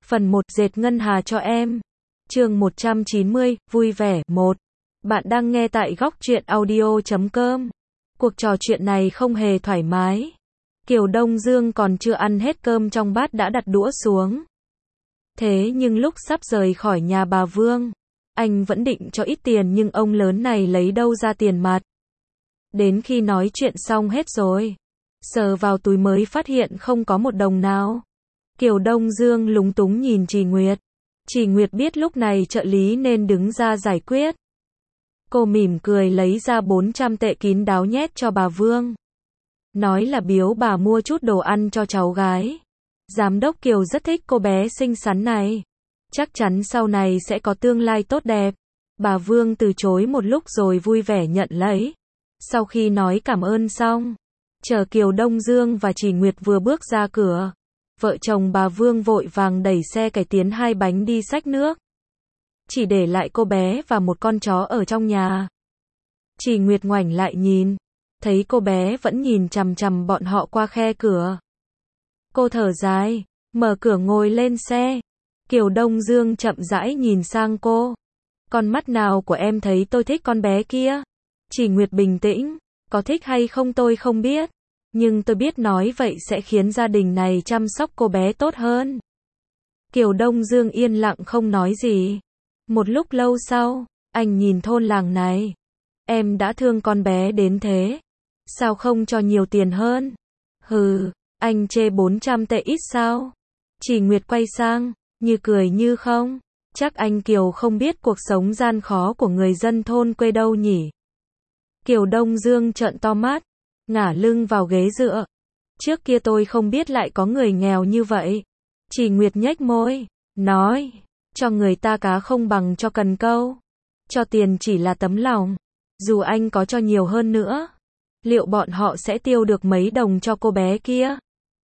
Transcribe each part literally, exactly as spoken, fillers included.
Phần một, dệt ngân hà cho em. Chương một trăm chín mươi, vui vẻ. một. Bạn đang nghe tại góc truyện audio chấm com. Cuộc trò chuyện này không hề thoải mái. Kiều Đông Dương còn chưa ăn hết cơm trong bát đã đặt đũa xuống. Thế nhưng lúc sắp rời khỏi nhà bà Vương, anh vẫn định cho ít tiền nhưng ông lớn này lấy đâu ra tiền mặt. Đến khi nói chuyện xong hết rồi, sờ vào túi mới phát hiện không có một đồng nào. Kiều Đông Dương lúng túng nhìn Trì Nguyệt. Trì Nguyệt biết lúc này trợ lý nên đứng ra giải quyết. Cô mỉm cười lấy ra bốn trăm tệ kín đáo nhét cho bà Vương. Nói là biếu bà mua chút đồ ăn cho cháu gái. Giám đốc Kiều rất thích cô bé xinh xắn này. Chắc chắn sau này sẽ có tương lai tốt đẹp. Bà Vương từ chối một lúc rồi vui vẻ nhận lấy. Sau khi nói cảm ơn xong, chờ Kiều Đông Dương và Trì Nguyệt vừa bước ra cửa, vợ chồng bà Vương vội vàng đẩy xe cải tiến hai bánh đi xách nước. Chỉ để lại cô bé và một con chó ở trong nhà. Trì Nguyệt ngoảnh lại nhìn, thấy cô bé vẫn nhìn chằm chằm bọn họ qua khe cửa. Cô thở dài, mở cửa ngồi lên xe. Kiều Đông Dương chậm rãi nhìn sang cô. Con mắt nào của em thấy tôi thích con bé kia? Trì Nguyệt bình tĩnh, có thích hay không tôi không biết. Nhưng tôi biết nói vậy sẽ khiến gia đình này chăm sóc cô bé tốt hơn. Kiều Đông Dương yên lặng không nói gì. Một lúc lâu sau, anh nhìn thôn làng này. Em đã thương con bé đến thế. Sao không cho nhiều tiền hơn? Hừ, anh chê bốn trăm tệ ít sao? Trì Nguyệt quay sang, như cười như không. Chắc anh Kiều không biết cuộc sống gian khó của người dân thôn quê đâu nhỉ? Kiều Đông Dương trợn to mắt, ngả lưng vào ghế dựa. Trước kia tôi không biết lại có người nghèo như vậy. Trì Nguyệt nhếch môi, nói, cho người ta cá không bằng cho cần câu. Cho tiền chỉ là tấm lòng. Dù anh có cho nhiều hơn nữa, liệu bọn họ sẽ tiêu được mấy đồng cho cô bé kia?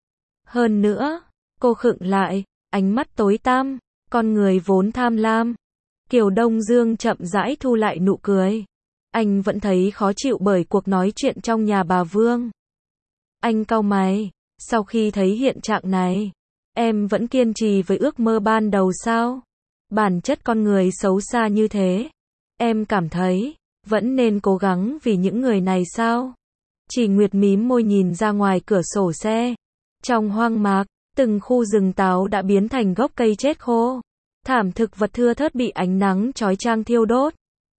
Hơn nữa, cô khựng lại, ánh mắt tối tăm, con người vốn tham lam. Kiều Đông Dương chậm rãi thu lại nụ cười. Anh vẫn thấy khó chịu bởi cuộc nói chuyện trong nhà bà Vương. Anh cau mày, sau khi thấy hiện trạng này, em vẫn kiên trì với ước mơ ban đầu sao? Bản chất con người xấu xa như thế, em cảm thấy vẫn nên cố gắng vì những người này sao? Trì Nguyệt mím môi nhìn ra ngoài cửa sổ xe. Trong hoang mạc, từng khu rừng táo đã biến thành gốc cây chết khô. Thảm thực vật thưa thớt bị ánh nắng chói chang thiêu đốt.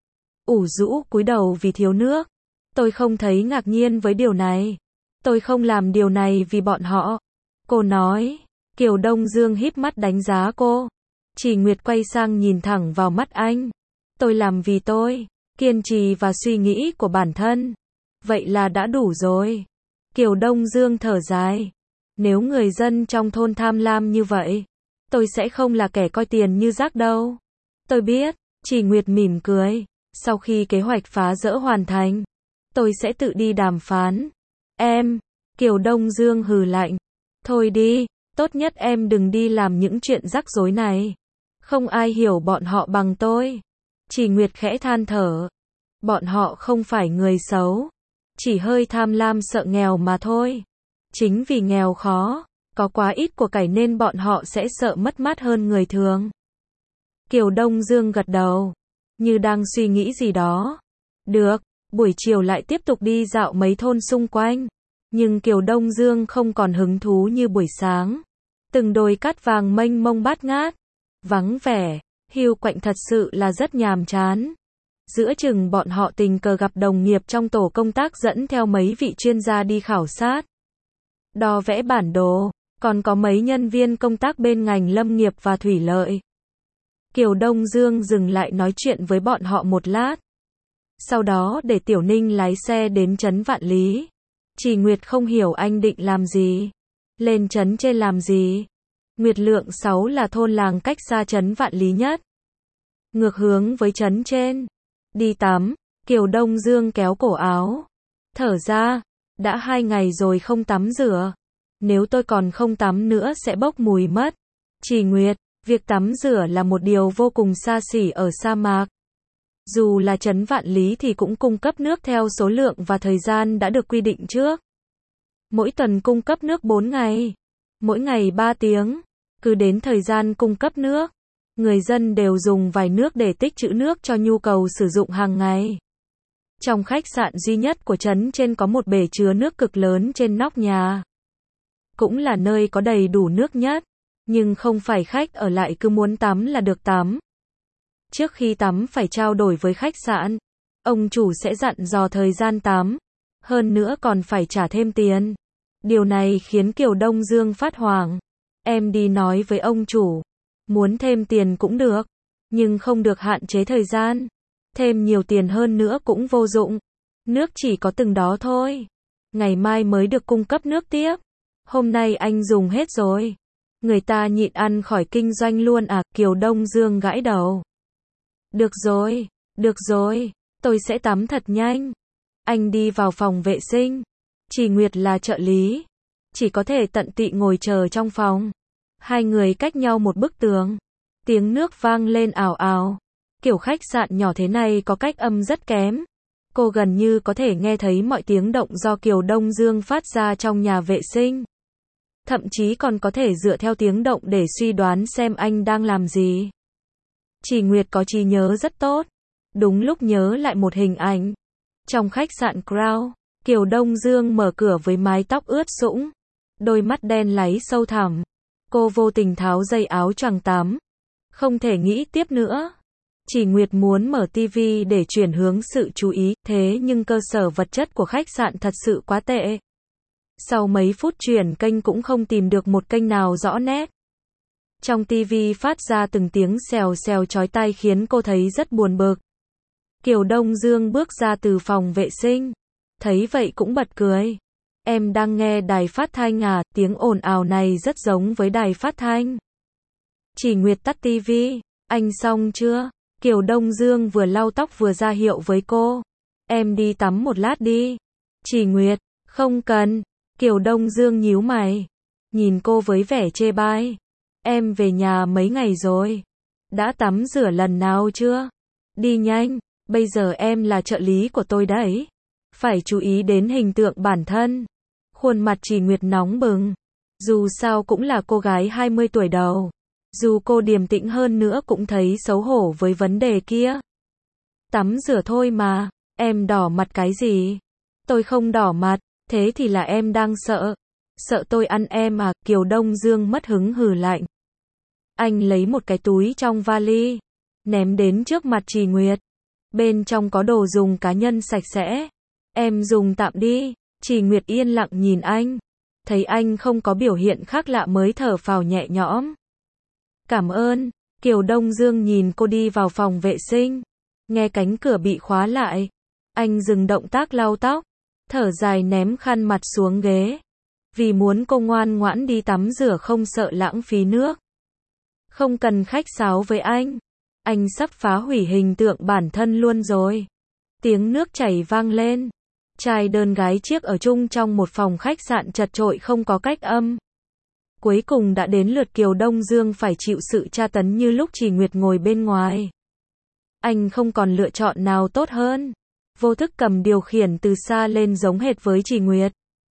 Ủ rũ cúi đầu vì thiếu nước. Tôi không thấy ngạc nhiên với điều này. Tôi không làm điều này vì bọn họ. Cô nói. Kiều Đông Dương híp mắt đánh giá cô. Trì Nguyệt quay sang nhìn thẳng vào mắt anh. Tôi làm vì tôi, kiên trì và suy nghĩ của bản thân. Vậy là đã đủ rồi. Kiều Đông Dương thở dài. Nếu người dân trong thôn tham lam như vậy, tôi sẽ không là kẻ coi tiền như rác đâu. Tôi biết. Trì Nguyệt mỉm cười. Sau khi kế hoạch phá rỡ hoàn thành, tôi sẽ tự đi đàm phán. Em, Kiều Đông Dương hừ lạnh. Thôi đi, tốt nhất em đừng đi làm những chuyện rắc rối này. Không ai hiểu bọn họ bằng tôi. Trì Nguyệt khẽ than thở. Bọn họ không phải người xấu, chỉ hơi tham lam sợ nghèo mà thôi. Chính vì nghèo khó, có quá ít của cải nên bọn họ sẽ sợ mất mát hơn người thường. Kiều Đông Dương gật đầu, như đang suy nghĩ gì đó. Được, buổi chiều lại tiếp tục đi dạo mấy thôn xung quanh. Nhưng Kiều Đông Dương không còn hứng thú như buổi sáng. Từng đồi cát vàng mênh mông bát ngát, vắng vẻ, hiu quạnh thật sự là rất nhàm chán. Giữa chừng bọn họ tình cờ gặp đồng nghiệp trong tổ công tác dẫn theo mấy vị chuyên gia đi khảo sát, đo vẽ bản đồ, còn có mấy nhân viên công tác bên ngành lâm nghiệp và thủy lợi. Kiều Đông Dương dừng lại nói chuyện với bọn họ một lát. Sau đó để Tiểu Ninh lái xe đến trấn Vạn Lý. Trì Nguyệt không hiểu anh định làm gì. Lên trấn trên làm gì? Nguyệt Lượng sáu là thôn làng cách xa trấn Vạn Lý nhất. Ngược hướng với trấn trên. Đi tắm. Kiều Đông Dương kéo cổ áo. Thở ra. Đã hai ngày rồi không tắm rửa. Nếu tôi còn không tắm nữa sẽ bốc mùi mất. Trì Nguyệt, việc tắm rửa là một điều vô cùng xa xỉ ở sa mạc. Dù là trấn Vạn Lý thì cũng cung cấp nước theo số lượng và thời gian đã được quy định trước. Mỗi tuần cung cấp nước bốn ngày. Mỗi ngày ba tiếng. Cứ đến thời gian cung cấp nước, người dân đều dùng vài nước để tích trữ nước cho nhu cầu sử dụng hàng ngày. Trong khách sạn duy nhất của trấn trên có một bể chứa nước cực lớn trên nóc nhà. Cũng là nơi có đầy đủ nước nhất, nhưng không phải khách ở lại cứ muốn tắm là được tắm. Trước khi tắm phải trao đổi với khách sạn, ông chủ sẽ dặn dò thời gian tắm, hơn nữa còn phải trả thêm tiền. Điều này khiến Kiều Đông Dương phát hoảng. Em đi nói với ông chủ, muốn thêm tiền cũng được, nhưng không được hạn chế thời gian. Thêm nhiều tiền hơn nữa cũng vô dụng. Nước chỉ có từng đó thôi. Ngày mai mới được cung cấp nước tiếp. Hôm nay anh dùng hết rồi. Người ta nhịn ăn khỏi kinh doanh luôn à? Kiều Đông Dương gãi đầu. Được rồi, được rồi, tôi sẽ tắm thật nhanh. Anh đi vào phòng vệ sinh. Chỉ Nguyệt là trợ lý, chỉ có thể tận tị ngồi chờ trong phòng. Hai người cách nhau một bức tường. Tiếng nước vang lên ào ào. Kiểu khách sạn nhỏ thế này có cách âm rất kém. Cô gần như có thể nghe thấy mọi tiếng động do Kiều Đông Dương phát ra trong nhà vệ sinh. Thậm chí còn có thể dựa theo tiếng động để suy đoán xem anh đang làm gì. Chỉ Nguyệt có trí nhớ rất tốt. Đúng lúc nhớ lại một hình ảnh. Trong khách sạn Crown, Kiều Đông Dương mở cửa với mái tóc ướt sũng, đôi mắt đen láy sâu thẳm. Cô vô tình tháo dây áo choàng tắm. Không thể nghĩ tiếp nữa. Chỉ Nguyệt muốn mở tivi để chuyển hướng sự chú ý, thế nhưng cơ sở vật chất của khách sạn thật sự quá tệ. Sau mấy phút chuyển kênh cũng không tìm được một kênh nào rõ nét. Trong tivi phát ra từng tiếng xèo xèo chói tai khiến cô thấy rất buồn bực. Kiều Đông Dương bước ra từ phòng vệ sinh. Thấy vậy cũng bật cười. Em đang nghe đài phát thanh à? Tiếng ồn ào này rất giống với đài phát thanh. Chỉ Nguyệt tắt tivi. Anh xong chưa? Kiều Đông Dương vừa lau tóc vừa ra hiệu với cô. Em đi tắm một lát đi. Chỉ Nguyệt, không cần. Kiều Đông Dương nhíu mày. Nhìn cô với vẻ chê bai. Em về nhà mấy ngày rồi. Đã tắm rửa lần nào chưa? Đi nhanh, bây giờ em là trợ lý của tôi đấy. Phải chú ý đến hình tượng bản thân. Khuôn mặt Chỉ Nguyệt nóng bừng. Dù sao cũng là cô gái hai mươi tuổi đầu. Dù cô điềm tĩnh hơn nữa cũng thấy xấu hổ với vấn đề kia. Tắm rửa thôi mà, em đỏ mặt cái gì? Tôi không đỏ mặt, thế thì là em đang sợ. Sợ tôi ăn em à? Kiều Đông Dương mất hứng hừ lạnh. Anh lấy một cái túi trong vali, ném đến trước mặt Chỉ Nguyệt. Bên trong có đồ dùng cá nhân sạch sẽ. Em dùng tạm đi. Chỉ Nguyệt yên lặng nhìn anh. Thấy anh không có biểu hiện khác lạ mới thở phào nhẹ nhõm. Cảm ơn. Kiều Đông Dương nhìn cô đi vào phòng vệ sinh. Nghe cánh cửa bị khóa lại. Anh dừng động tác lau tóc. Thở dài ném khăn mặt xuống ghế. Vì muốn cô ngoan ngoãn đi tắm rửa không sợ lãng phí nước. Không cần khách sáo với anh. Anh sắp phá hủy hình tượng bản thân luôn rồi. Tiếng nước chảy vang lên. Trai đơn gái chiếc ở chung trong một phòng khách sạn chật chội không có cách âm. Cuối cùng đã đến lượt Kiều Đông Dương phải chịu sự tra tấn như lúc Chỉ Nguyệt ngồi bên ngoài. Anh không còn lựa chọn nào tốt hơn. Vô thức cầm điều khiển từ xa lên giống hệt với Chỉ Nguyệt.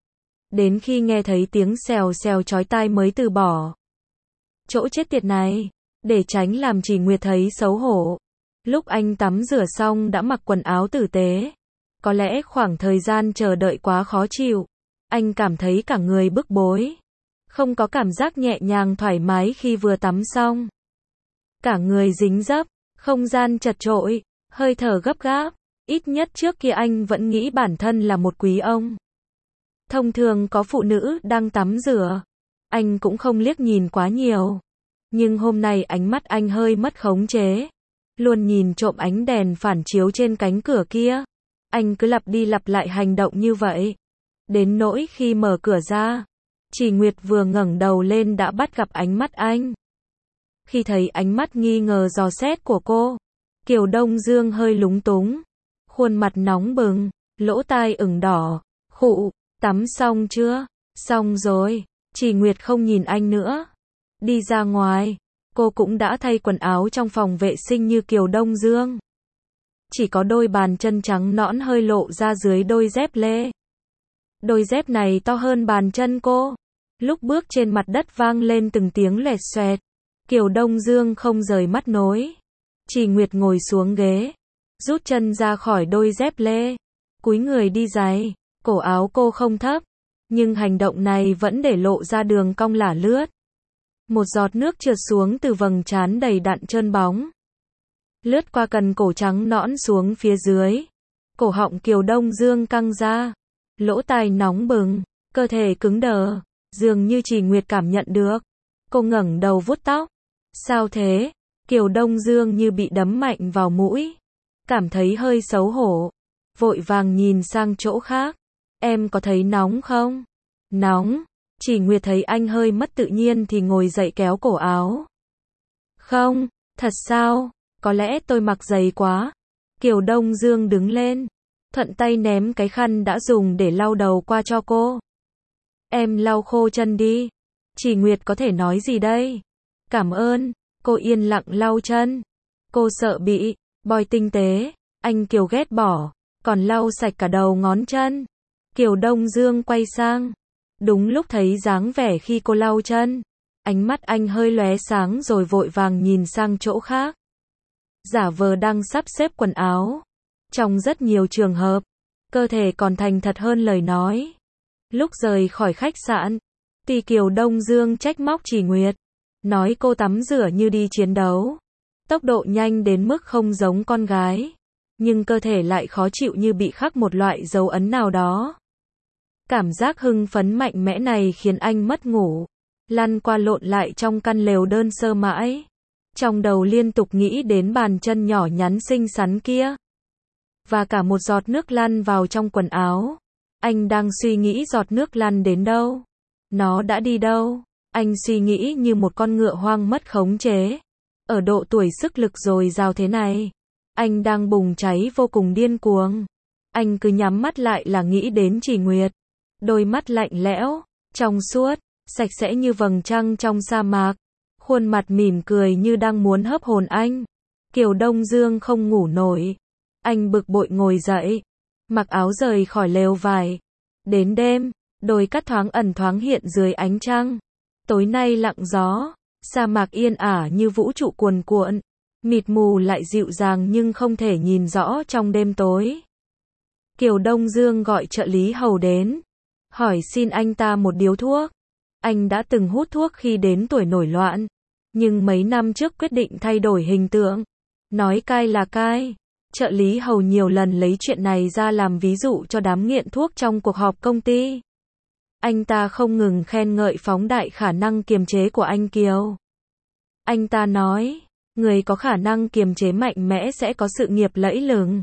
Đến khi nghe thấy tiếng xèo xèo chói tai mới từ bỏ. Chỗ chết tiệt này. Để tránh làm Chỉ Nguyệt thấy xấu hổ. Lúc anh tắm rửa xong đã mặc quần áo tử tế. Có lẽ khoảng thời gian chờ đợi quá khó chịu. Anh cảm thấy cả người bức bối. Không có cảm giác nhẹ nhàng thoải mái khi vừa tắm xong. Cả người dính dấp, không gian chật chội, hơi thở gấp gáp. Ít nhất trước kia anh vẫn nghĩ bản thân là một quý ông. Thông thường có phụ nữ đang tắm rửa. Anh cũng không liếc nhìn quá nhiều. Nhưng hôm nay ánh mắt anh hơi mất khống chế. Luôn nhìn trộm ánh đèn phản chiếu trên cánh cửa kia. Anh cứ lặp đi lặp lại hành động như vậy. Đến nỗi khi mở cửa ra, Chỉ Nguyệt vừa ngẩng đầu lên đã bắt gặp ánh mắt anh. Khi thấy ánh mắt nghi ngờ dò xét của cô, Kiều Đông Dương hơi lúng túng. Khuôn mặt nóng bừng, lỗ tai ửng đỏ. Khụ, tắm xong chưa? Xong rồi. Chỉ Nguyệt không nhìn anh nữa. Đi ra ngoài, cô cũng đã thay quần áo trong phòng vệ sinh như Kiều Đông Dương. Chỉ có đôi bàn chân trắng nõn hơi lộ ra dưới đôi dép lê. Đôi dép này to hơn bàn chân cô. Lúc bước trên mặt đất vang lên từng tiếng loẹt xoẹt. Kiều Đông Dương không rời mắt nối. Chỉ Nguyệt ngồi xuống ghế, rút chân ra khỏi đôi dép lê, cúi người đi giày. Cổ áo cô không thấp, nhưng hành động này vẫn để lộ ra đường cong lả lướt. Một giọt nước trượt xuống từ vầng trán đầy đặn trơn bóng, lướt qua cần cổ trắng nõn xuống phía dưới. Cổ họng Kiều Đông Dương căng ra, lỗ tai nóng bừng, cơ thể cứng đờ, dường như Chỉ Nguyệt cảm nhận được. Cô ngẩng đầu vuốt tóc. Sao thế? Kiều Đông Dương như bị đấm mạnh vào mũi, cảm thấy hơi xấu hổ, vội vàng nhìn sang chỗ khác. Em có thấy nóng không? Nóng. Chỉ Nguyệt thấy anh hơi mất tự nhiên thì ngồi dậy kéo cổ áo. Không, thật sao? Có lẽ tôi mặc dày quá. Kiều Đông Dương đứng lên, thuận tay ném cái khăn đã dùng để lau đầu qua cho cô. Em lau khô chân đi. Chỉ Nguyệt có thể nói gì đây? Cảm ơn. Cô yên lặng lau chân. Cô sợ bị bôi tinh tế. Anh Kiều ghét bỏ, còn lau sạch cả đầu ngón chân. Kiều Đông Dương quay sang. Đúng lúc thấy dáng vẻ khi cô lau chân, ánh mắt anh hơi lóe sáng rồi vội vàng nhìn sang chỗ khác. Giả vờ đang sắp xếp quần áo. Trong rất nhiều trường hợp, cơ thể còn thành thật hơn lời nói. Lúc rời khỏi khách sạn, thì Kiều Đông Dương trách móc Chỉ Nguyệt, nói cô tắm rửa như đi chiến đấu, tốc độ nhanh đến mức không giống con gái, nhưng cơ thể lại khó chịu như bị khắc một loại dấu ấn nào đó. Cảm giác hưng phấn mạnh mẽ này khiến anh mất ngủ, lăn qua lộn lại trong căn lều đơn sơ mãi. Trong đầu liên tục nghĩ đến bàn chân nhỏ nhắn xinh xắn kia. Và cả một giọt nước lăn vào trong quần áo. Anh đang suy nghĩ giọt nước lăn đến đâu. Nó đã đi đâu. Anh suy nghĩ như một con ngựa hoang mất khống chế. Ở độ tuổi sức lực dồi dào thế này, anh đang bùng cháy vô cùng điên cuồng. Anh cứ nhắm mắt lại là nghĩ đến Chỉ Nguyệt. Đôi mắt lạnh lẽo, trong suốt, sạch sẽ như vầng trăng trong sa mạc. Khuôn mặt mỉm cười như đang muốn hấp hồn anh. Kiều Đông Dương không ngủ nổi. Anh bực bội ngồi dậy, mặc áo rời khỏi lều vải. Đến đêm, đồi cát thoáng ẩn thoáng hiện dưới ánh trăng. Tối nay lặng gió, sa mạc yên ả như vũ trụ cuồn cuộn. Mịt mù lại dịu dàng nhưng không thể nhìn rõ trong đêm tối. Kiều Đông Dương gọi trợ lý hầu đến, hỏi xin anh ta một điếu thuốc. Anh đã từng hút thuốc khi đến tuổi nổi loạn, nhưng mấy năm trước quyết định thay đổi hình tượng. Nói cai là cai. Trợ lý hầu nhiều lần lấy chuyện này ra làm ví dụ cho đám nghiện thuốc trong cuộc họp công ty. Anh ta không ngừng khen ngợi phóng đại khả năng kiềm chế của anh Kiều. Anh ta nói, người có khả năng kiềm chế mạnh mẽ sẽ có sự nghiệp lẫy lừng.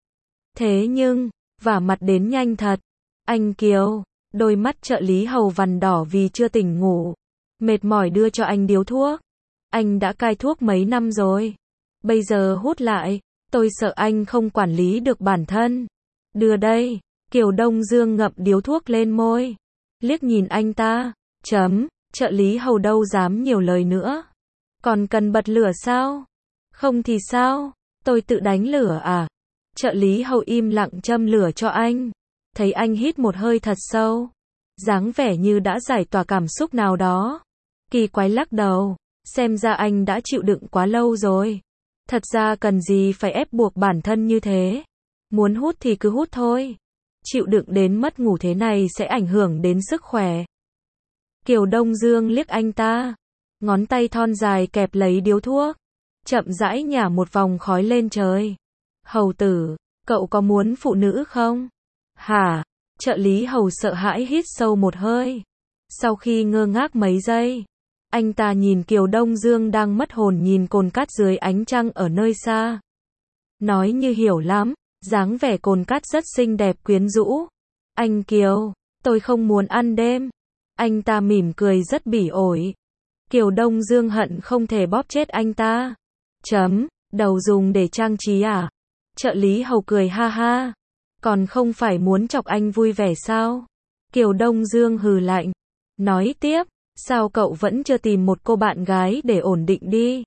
Thế nhưng, vả mặt đến nhanh thật. Anh Kiều, đôi mắt trợ lý hầu vằn đỏ vì chưa tỉnh ngủ. Mệt mỏi đưa cho anh điếu thuốc. Anh đã cai thuốc mấy năm rồi. Bây giờ hút lại, tôi sợ anh không quản lý được bản thân. Đưa đây. Kiều Đông Dương ngậm điếu thuốc lên môi, liếc nhìn anh ta. Chấm. Trợ lý hầu đâu dám nhiều lời nữa. Còn cần bật lửa sao? Không thì sao? Tôi tự đánh lửa à? Trợ lý hầu im lặng châm lửa cho anh. Thấy anh hít một hơi thật sâu, dáng vẻ như đã giải tỏa cảm xúc nào đó. Kỳ quái lắc đầu, xem ra anh đã chịu đựng quá lâu rồi. Thật ra cần gì phải ép buộc bản thân như thế. Muốn hút thì cứ hút thôi. Chịu đựng đến mất ngủ thế này sẽ ảnh hưởng đến sức khỏe. Kiều Đông Dương liếc anh ta, ngón tay thon dài kẹp lấy điếu thuốc, chậm rãi nhả một vòng khói lên trời. Hầu tử, cậu có muốn phụ nữ không? Hả? Trợ lý hầu sợ hãi hít sâu một hơi. Sau khi ngơ ngác mấy giây, anh ta nhìn Kiều Đông Dương đang mất hồn nhìn cồn cát dưới ánh trăng ở nơi xa. Nói như hiểu lắm, dáng vẻ cồn cát rất xinh đẹp quyến rũ. Anh Kiều, tôi không muốn ăn đêm. Anh ta mỉm cười rất bỉ ổi. Kiều Đông Dương hận không thể bóp chết anh ta. Chấm, đầu dùng để trang trí à? Trợ lý hầu cười ha ha. Còn không phải muốn chọc anh vui vẻ sao? Kiều Đông Dương hừ lạnh, nói tiếp, sao cậu vẫn chưa tìm một cô bạn gái để ổn định đi?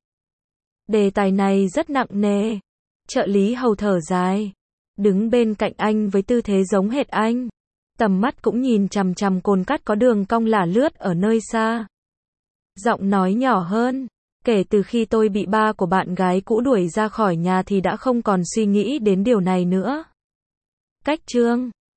Đề tài này rất nặng nề. Trợ lý hầu thở dài, đứng bên cạnh anh với tư thế giống hệt anh. Tầm mắt cũng nhìn chằm chằm cồn cắt có đường cong lả lướt ở nơi xa. Giọng nói nhỏ hơn. Kể từ khi tôi bị ba của bạn gái cũ đuổi ra khỏi nhà thì đã không còn suy nghĩ đến điều này nữa. Cách chương